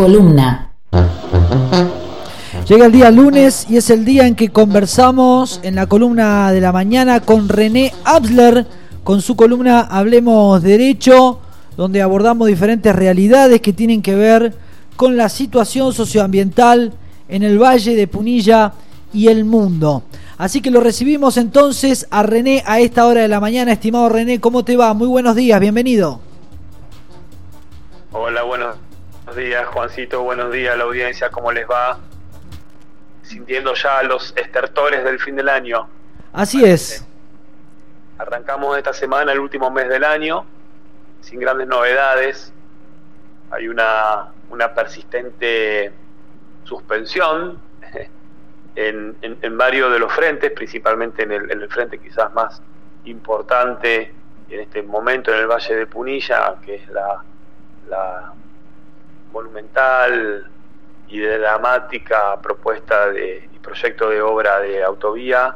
columna. Llega el día lunes y es el día en que conversamos en la columna de la mañana con René Absler, con su columna Hablemos Derecho, donde abordamos diferentes realidades que tienen que ver con la situación socioambiental en el Valle de Punilla y el mundo. Así que lo recibimos entonces a René a esta hora de la mañana. Estimado René, ¿cómo te va? Muy buenos días, bienvenido. Hola, buenos días, Juancito, buenos días a la audiencia, ¿cómo les va? Sintiendo ya los estertores del fin del año. Así es. Arrancamos esta semana, el último mes del año, sin grandes novedades. Hay una persistente suspensión en varios de los frentes, principalmente en el frente quizás más importante en este momento en el Valle de Punilla, que es la monumental y dramática propuesta y proyecto de obra de autovía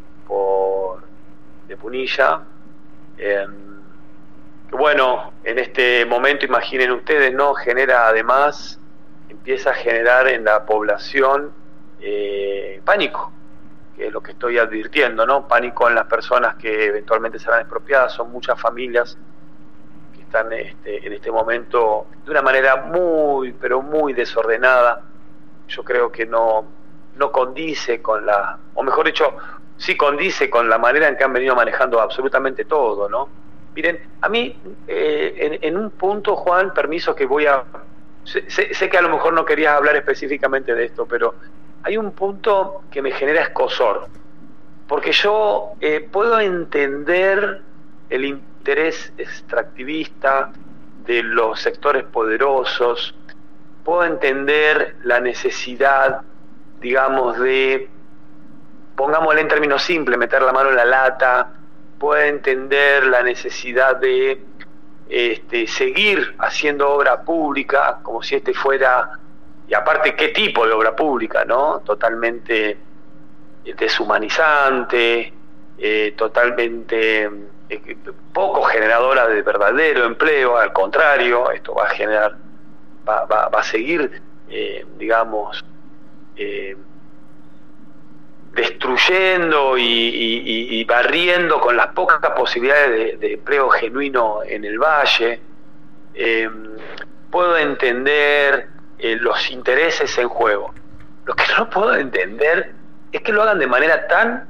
de Punilla. Que bueno, en este momento, imaginen ustedes, ¿no? Empieza a generar en la población pánico, que es lo que estoy advirtiendo, ¿no? Pánico en las personas que eventualmente serán expropiadas. Son muchas familias que están en este momento de una manera muy, pero muy desordenada. Yo creo que no condice con o mejor dicho, sí condice con la manera en que han venido manejando absolutamente todo, ¿no? Miren, a mí, en un punto, Juan, permiso que sé que a lo mejor no querías hablar específicamente de esto, pero hay un punto que me genera escozor, porque yo puedo entender el interés extractivista de los sectores poderosos, puedo entender la necesidad, digamos, de, pongámosle en términos simples, meter la mano en la lata, puedo entender la necesidad de seguir haciendo obra pública como si fuera, y aparte qué tipo de obra pública, ¿no? Totalmente deshumanizante, totalmente poco generadora de verdadero empleo. Al contrario, esto va a generar, va a seguir, digamos, destruyendo y barriendo con las pocas posibilidades de empleo genuino en el valle. Puedo entender los intereses en juego. Lo que no puedo entender es que lo hagan de manera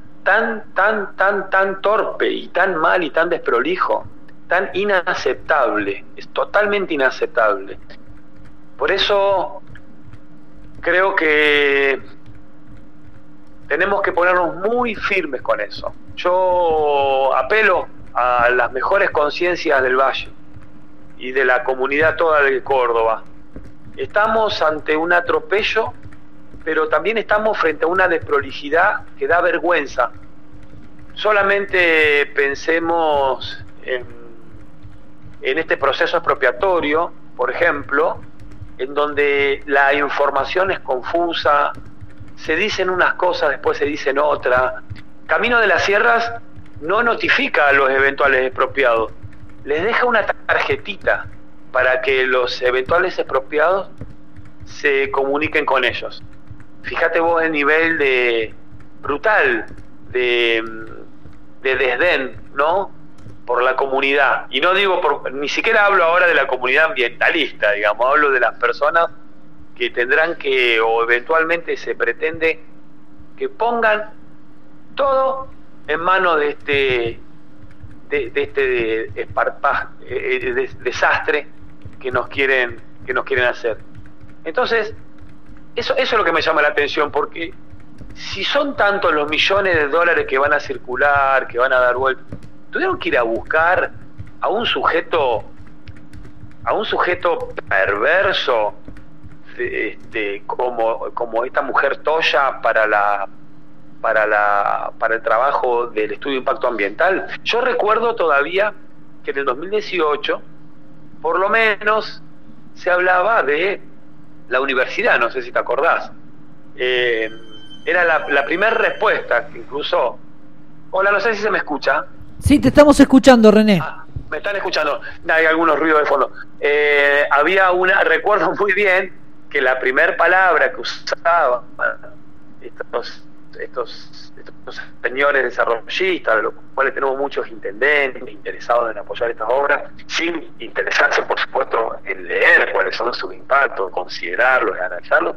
tan torpe y tan mal y tan desprolijo, tan inaceptable. Es totalmente inaceptable. Por eso creo que tenemos que ponernos muy firmes con eso. Yo apelo a las mejores conciencias del Valle y de la comunidad toda de Córdoba. Estamos ante un atropello, pero también estamos frente a una desprolijidad que da vergüenza. Solamente pensemos en este proceso expropiatorio, por ejemplo, en donde la información es confusa, se dicen unas cosas, después se dicen otras. Camino de las Sierras no notifica a los eventuales expropiados, les deja una tarjetita para que los eventuales expropiados se comuniquen con ellos. Fíjate vos el nivel brutal de desdén, ¿no?, por la comunidad. Y no digo, ni siquiera hablo ahora de la comunidad ambientalista, digamos, hablo de las personas que tendrán que, o eventualmente se pretende que pongan todo en manos de este desastre que nos quieren hacer. Entonces, eso es lo que me llama la atención, porque si son tantos los millones de dólares que van a circular, que van a dar vuelta, tuvieron que ir a buscar a un sujeto perverso, como esta mujer Toya para el trabajo del estudio de impacto ambiental. Yo recuerdo todavía que en el 2018 por lo menos se hablaba de la universidad, no sé si te acordás. Era la primera respuesta que incluso... Hola, no sé si se me escucha. Sí, te estamos escuchando, René. Me están escuchando. Hay algunos ruidos de fondo. Había recuerdo muy bien que la primera palabra que usaban estos señores desarrollistas, de los cuales tenemos muchos intendentes interesados en apoyar estas obras, sin interesarse, por supuesto, en leer cuáles son sus impactos, considerarlos, analizarlos,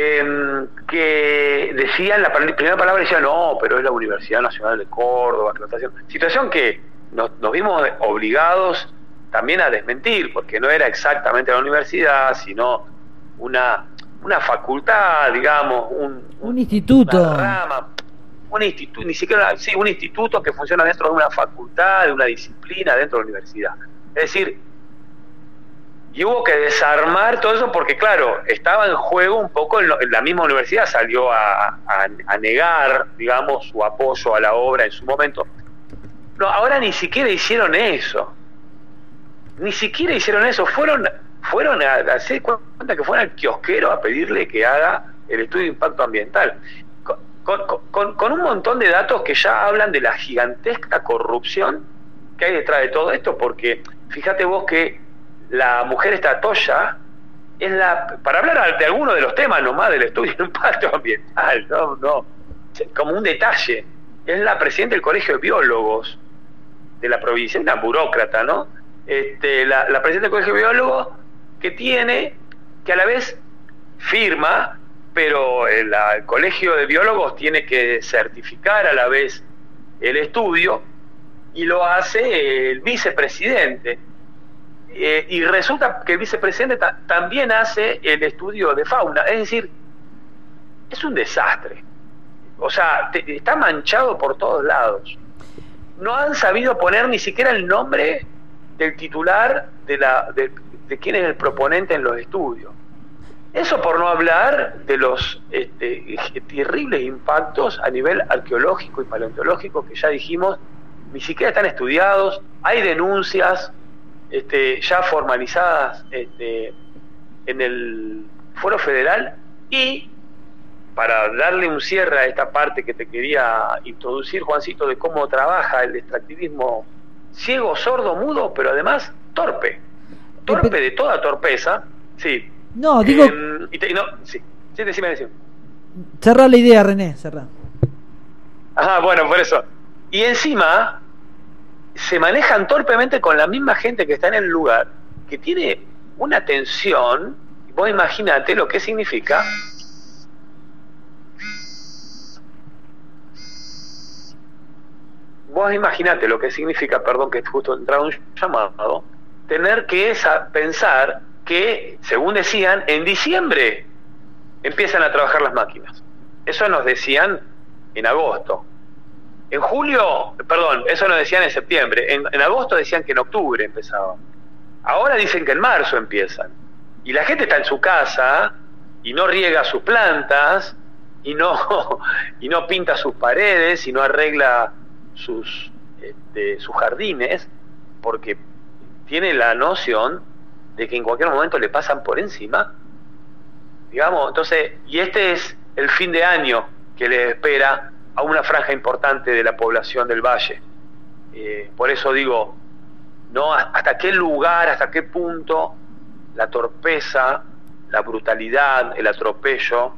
que decían, la primera palabra decían, no, pero es la Universidad Nacional de Córdoba, situación que nos vimos obligados también a desmentir, porque no era exactamente la universidad, sino una facultad, digamos, un instituto, una rama, un instituto, ni siquiera, sí, un instituto que funciona dentro de una facultad, de una disciplina dentro de la universidad. Es decir, y hubo que desarmar todo eso porque, claro, estaba en juego un poco, la misma universidad salió a negar, digamos, su apoyo a la obra en su momento. No, ahora ni siquiera hicieron eso. Fueron a hacer cuenta que fueron al kiosquero a pedirle que haga el estudio de impacto ambiental. Con un montón de datos que ya hablan de la gigantesca corrupción que hay detrás de todo esto, porque fíjate vos que la mujer Toya es para hablar de alguno de los temas nomás del estudio de impacto ambiental, no, como un detalle, es la presidenta del Colegio de Biólogos de la provincia, una burócrata, ¿no? La presidenta del Colegio de Biólogos que a la vez firma, pero el Colegio de Biólogos tiene que certificar a la vez el estudio, y lo hace el vicepresidente. Y resulta que el vicepresidente también hace el estudio de fauna. Es decir, es un desastre. O sea, está manchado por todos lados. No han sabido poner ni siquiera el nombre del titular de quién es el proponente en los estudios. Eso por no hablar de los terribles impactos a nivel arqueológico y paleontológico que ya dijimos, ni siquiera están estudiados. Hay denuncias ya formalizadas en el Foro Federal. Y para darle un cierre a esta parte que te quería introducir, Juancito, de cómo trabaja el extractivismo ciego, sordo, mudo, pero además torpe de toda torpeza, sí. No, digo... sí, decime. Cerrá la idea, René, cerrá. Ajá, bueno, por eso. Y encima se manejan torpemente con la misma gente que está en el lugar, que tiene una tensión. Vos imaginate lo que significa perdón, que justo entraba un llamado, tener que pensar que, según decían, en diciembre empiezan a trabajar las máquinas. Eso nos decían en agosto. En julio, perdón, eso nos decían en septiembre. En agosto decían que en octubre empezaban. Ahora dicen que en marzo empiezan. Y la gente está en su casa y no riega sus plantas y no pinta sus paredes y no arregla sus jardines, porque tiene la noción de que en cualquier momento le pasan por encima, digamos. Entonces, y este es el fin de año que le espera a una franja importante de la población del valle. Por eso digo, no, hasta qué lugar, hasta qué punto la torpeza, la brutalidad, el atropello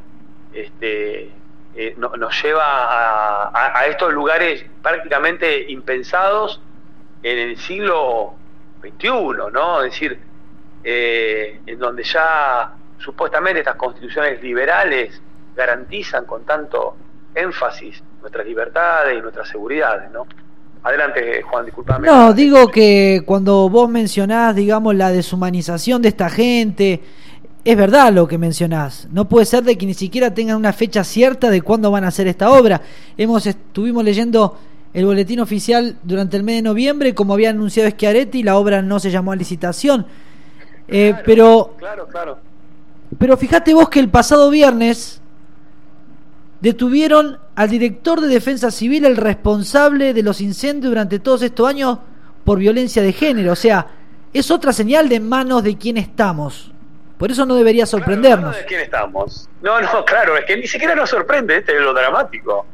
nos lleva a estos lugares prácticamente impensados en el siglo XXI, ¿no? Es decir, en donde ya supuestamente estas constituciones liberales garantizan con tanto énfasis nuestras libertades y nuestras seguridades, ¿no? Adelante, Juan, discúlpame. No, digo que cuando vos mencionás, digamos, la deshumanización de esta gente, es verdad lo que mencionás. No puede ser de que ni siquiera tengan una fecha cierta de cuándo van a hacer esta obra. Estuvimos leyendo el boletín oficial durante el mes de noviembre, como había anunciado Schiaretti, la obra no se llamó a licitación. Claro. Pero fíjate vos que el pasado viernes detuvieron al director de Defensa Civil, el responsable de los incendios durante todos estos años por violencia de género. O sea, es otra señal de manos de quién estamos. Por eso no debería sorprendernos. Claro, ¿de quién estamos? No, claro, es que ni siquiera nos sorprende, es lo dramático.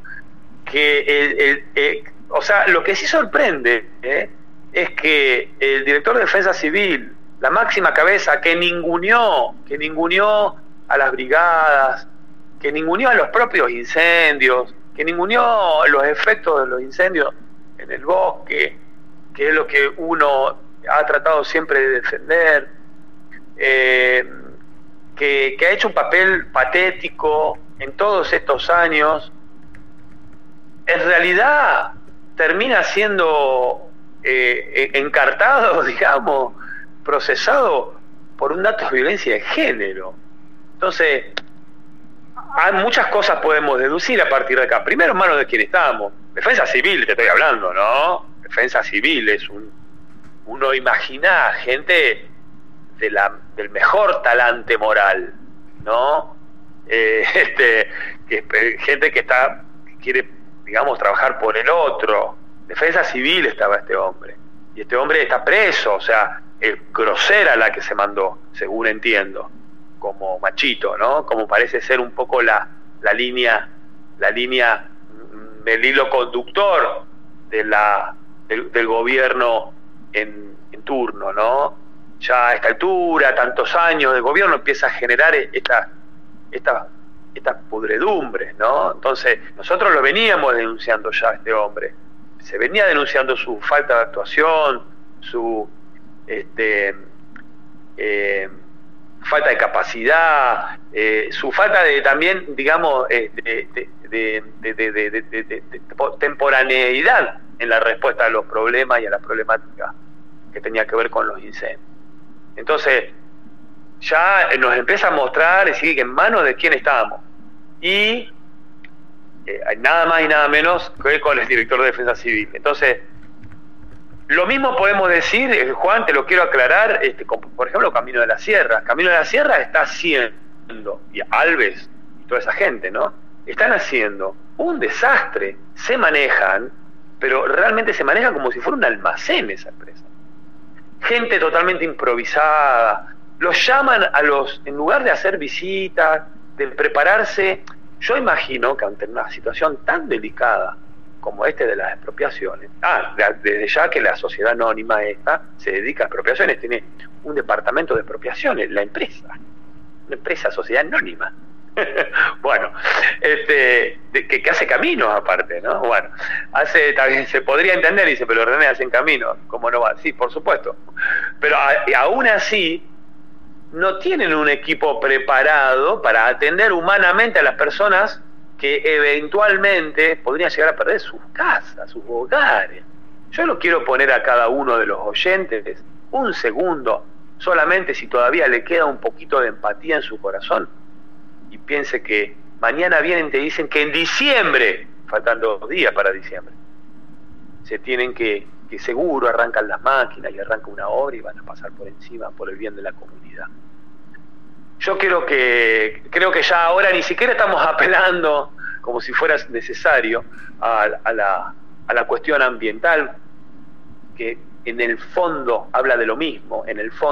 Que o sea, lo que sí sorprende es que el director de Defensa Civil, la máxima cabeza que ninguneó a las brigadas, que ninguneó a los propios incendios, que ninguneó los efectos de los incendios en el bosque, que es lo que uno ha tratado siempre de defender, que ha hecho un papel patético en todos estos años, en realidad termina siendo encartado, digamos, procesado por un dato de violencia de género. Entonces, hay muchas cosas podemos deducir a partir de acá. Primero, en manos de quién estamos. Defensa civil, te estoy hablando, ¿no? Defensa civil es uno imagina gente del mejor talante moral, ¿no? Gente que quiere, digamos, trabajar por el otro. Defensa civil estaba este hombre. Y este hombre está preso, o sea, grosera la que se mandó, según entiendo, como machito, ¿no? Como parece ser un poco la línea del hilo conductor del gobierno en turno, ¿no? Ya a esta altura, tantos años de gobierno, empieza a generar estas pudredumbres, ¿no? Entonces, nosotros lo veníamos denunciando ya a este hombre. Se venía denunciando su falta de actuación, su falta de capacidad, su falta de también, digamos, de temporaneidad en la respuesta a los problemas y a las problemáticas que tenía que ver con los incendios. Entonces, ya nos empieza a mostrar y decir que en manos de quién estábamos. Y nada más y nada menos que con el director de Defensa Civil. Entonces, lo mismo podemos decir, Juan, te lo quiero aclarar, por ejemplo, Camino de la Sierra. Camino de la Sierra está haciendo, y Alves y toda esa gente, ¿no? Están haciendo un desastre. Se manejan, pero realmente se manejan como si fuera un almacén esa empresa. Gente totalmente improvisada. Los llaman en lugar de hacer visitas, de prepararse. Yo imagino que ante una situación tan delicada como de las expropiaciones, desde ya que la sociedad anónima esta se dedica a expropiaciones, tiene un departamento de expropiaciones, la empresa, una empresa, sociedad anónima. Bueno, que hace caminos aparte, ¿no? Bueno, también se podría entender, dice, pero René, hacen caminos, ¿cómo no va? Sí, por supuesto, pero aún así no tienen un equipo preparado para atender humanamente a las personas que eventualmente podrían llegar a perder sus casas, sus hogares. Yo lo quiero poner a cada uno de los oyentes un segundo, solamente si todavía le queda un poquito de empatía en su corazón, y piense que mañana vienen y te dicen que en diciembre, faltan 2 días para diciembre, se tienen que seguro arrancan las máquinas y arranca una obra y van a pasar por encima por el bien de la comunidad. Yo creo que ya ahora ni siquiera estamos apelando, como si fuera necesario, a la cuestión ambiental, que en el fondo habla de lo mismo,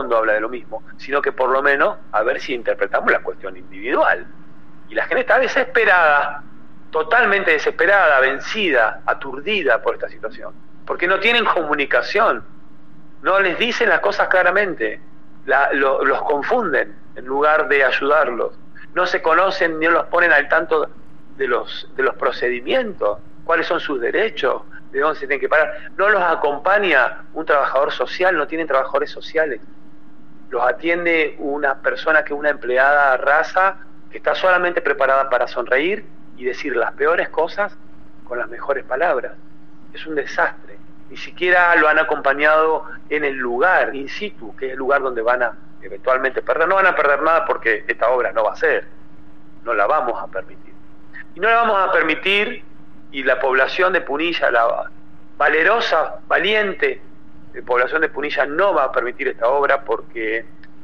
sino que por lo menos a ver si interpretamos la cuestión individual. Y la gente está desesperada, totalmente desesperada, vencida, aturdida por esta situación, porque no tienen comunicación, no les dicen las cosas claramente, los confunden en lugar de ayudarlos, no se conocen ni los ponen al tanto de los procedimientos, cuáles son sus derechos, de dónde se tienen que parar, no los acompaña un trabajador social, no tienen trabajadores sociales, los atiende una persona que es una empleada rasa que está solamente preparada para sonreír y decir las peores cosas con las mejores palabras. Es un desastre. Ni siquiera lo han acompañado en el lugar, in situ, que es el lugar donde van a eventualmente perder. No van a perder nada porque esta obra no va a ser. No la vamos a permitir. Y no la vamos a permitir, y la población de Punilla, la valerosa, valiente población de Punilla, no va a permitir esta obra porque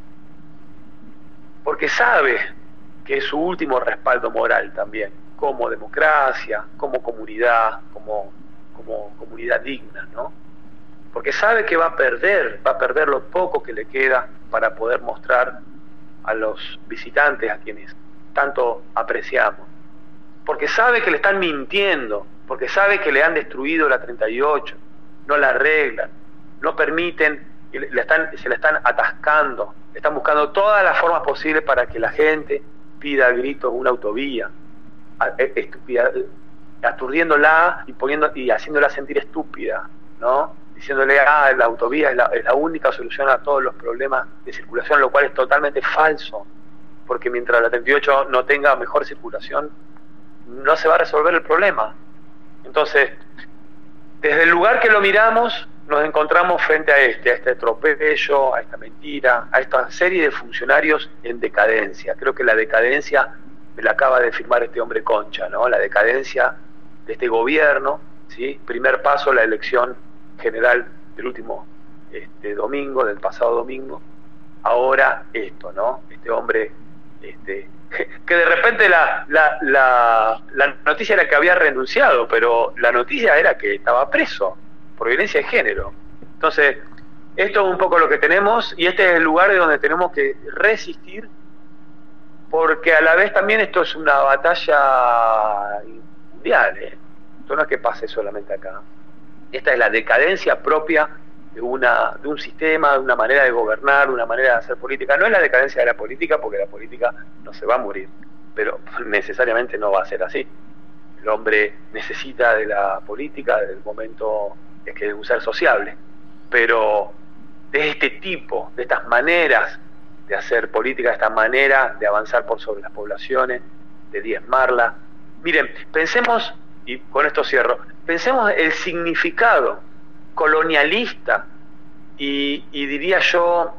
sabe que es su último respaldo moral también, como democracia, como comunidad, como comunidad digna, ¿no? Porque sabe que va a perder lo poco que le queda para poder mostrar a los visitantes, a quienes tanto apreciamos. Porque sabe que le están mintiendo, porque sabe que le han destruido la 38, no la arreglan, no permiten, se la están atascando, están buscando todas las formas posibles para que la gente pida a gritos una autovía, aturdiéndola y haciéndola sentir estúpida, ¿no? Diciéndole, la autovía es la única solución a todos los problemas de circulación, lo cual es totalmente falso, porque mientras la 38 no tenga mejor circulación, no se va a resolver el problema. Entonces, desde el lugar que lo miramos, nos encontramos frente a este atropello, a esta mentira, a esta serie de funcionarios en decadencia. Creo que la decadencia me la acaba de firmar este hombre Concha, ¿no? La decadencia de este gobierno, ¿sí? Primer paso, la elección general del último domingo, del pasado domingo. Ahora esto, ¿no? Este hombre, que de repente la noticia era que había renunciado, pero la noticia era que estaba preso por violencia de género. Entonces, esto es un poco lo que tenemos, y este es el lugar de donde tenemos que resistir, porque a la vez también esto es una batalla mundial, ¿eh? Esto no es que pase solamente acá. Esta es la decadencia propia de un sistema, de una manera de gobernar, de una manera de hacer política. No es la decadencia de la política, porque la política no se va a morir, pero necesariamente no va a ser así. El hombre necesita de la política, del momento es que es un ser sociable, pero de este tipo, de estas maneras de hacer política, de esta manera de avanzar por sobre las poblaciones, de diezmarla. Miren, pensemos, y con esto cierro, pensemos el significado colonialista y diría yo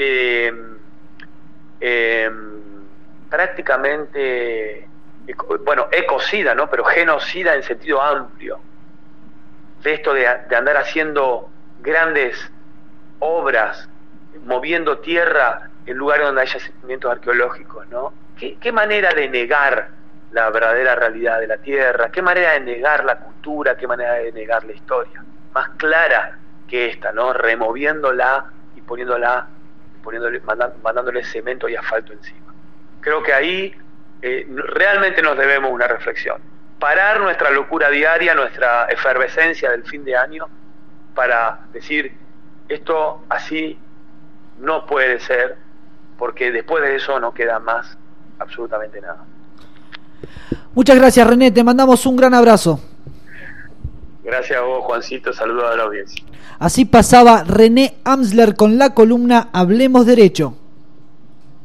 prácticamente, bueno, ecocida, ¿no? Pero genocida en sentido amplio, de esto de andar haciendo grandes obras, moviendo tierra en lugares donde hay yacimientos arqueológicos, ¿no? ¿Qué manera de negar la verdadera realidad de la tierra? ¿Qué manera de negar la cultura? ¿Qué manera de negar la historia? Más clara que esta, ¿no? Removiéndola y mandándole cemento y asfalto encima. Creo que ahí realmente nos debemos una reflexión. Parar nuestra locura diaria, nuestra efervescencia del fin de año, para decir, esto así no puede ser, porque después de eso no queda más absolutamente nada. Muchas gracias, René, te mandamos un gran abrazo. Gracias a vos, Juancito, saludos a la audiencia. Así pasaba René Amsler con la columna Hablemos Derecho.